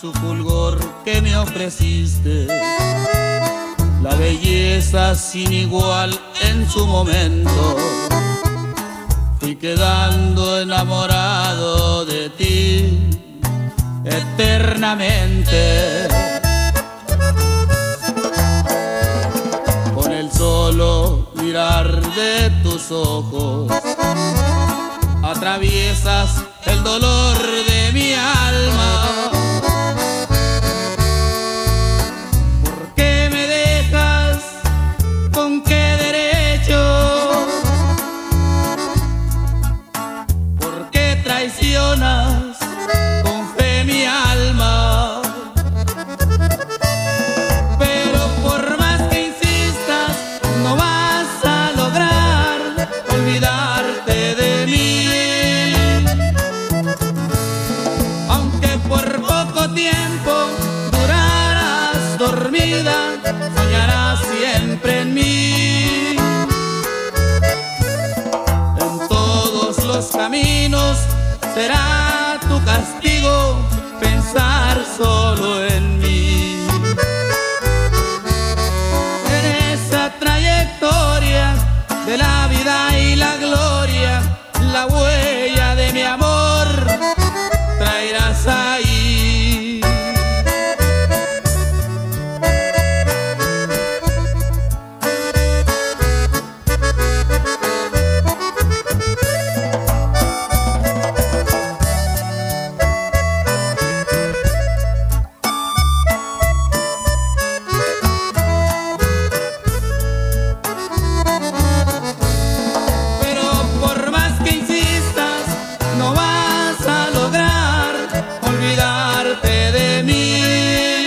su fulgor que me ofreciste, la belleza sin igual en su momento. Fui quedando enamorado de ti eternamente. Con el solo mirar de tus ojos atraviesas el dolor de mi alma. ¿Por qué me dejas? ¿Con qué derecho? ¿Por qué traicionas con fe mi alma? Pero por más que insistas, no vas a lograr olvidarte de mí. Aunque por poco tiempo durarás dormida, soñarás siempre en mí. En todos los caminos será tu castigo pensar solo en mí. En esa trayectoria de la vida y la gloria, la huella de mi amor traerás ahí. Pero por más que insistas, no vas a lograr olvidarte de mí.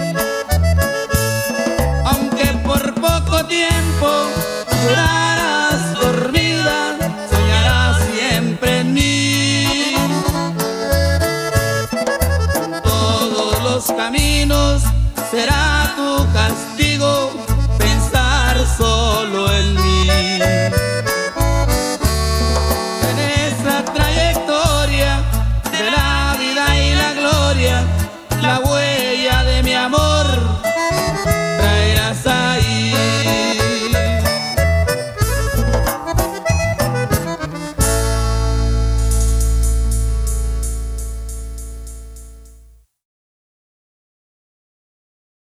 Aunque por poco tiempo durarás dormida, soñarás siempre en mí. En todos los caminos será tu castigo